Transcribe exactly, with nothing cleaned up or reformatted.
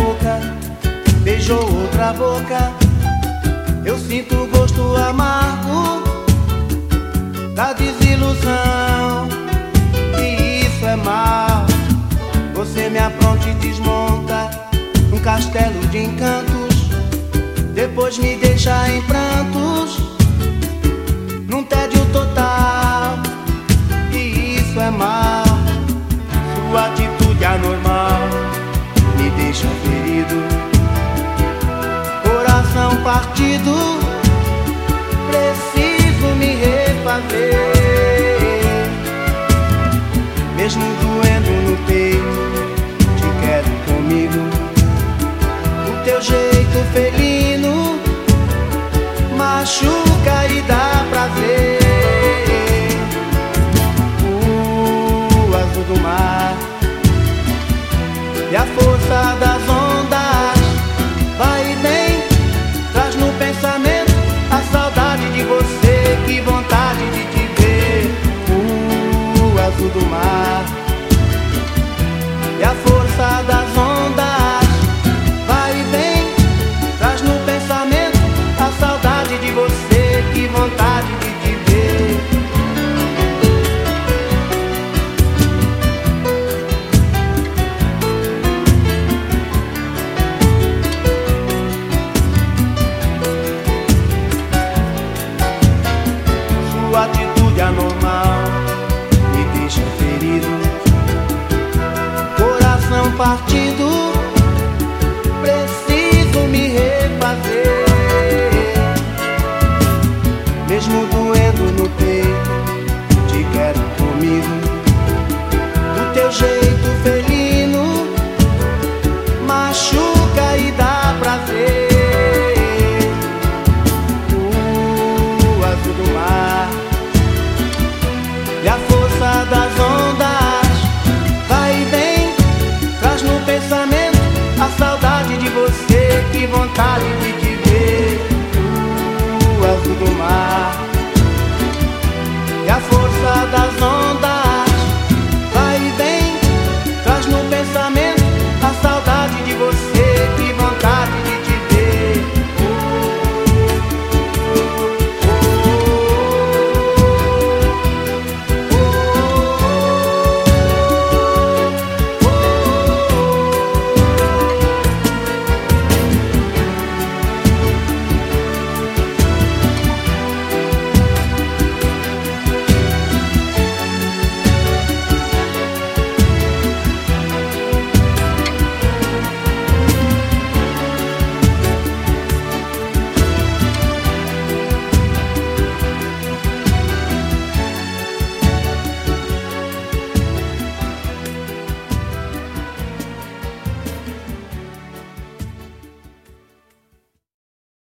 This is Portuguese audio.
boca beijou outra boca. Eu sinto o gosto amargo da desilusão, e isso é mal. Você me apronta e desmonta um castelo de encantos, depois me deixa em prantos, num tédio total, e isso é mal. Sua atitude anormal me deixa ferido, coração partido, preciso me refazer. Mesmo doendo no peito, te quero comigo. O teu jeito felino machuca e dá prazer. O azul do mar e a força das ondas vai e vem, traz no pensamento a saudade de você, que vontade de te ver. O azul do mar e a força das ondas vai e vem, traz no pensamento a saudade de você, que vontade de te ver. Sua atitude anormal me deixa ferido, coração partido, preciso me refazer. Mesmo doendo no peito, te quero comigo. Do teu jeito felino machuca e dá prazer. O azul do mar e a força das ondas vai e vem, traz no pensamento a saudade de você, que vontade de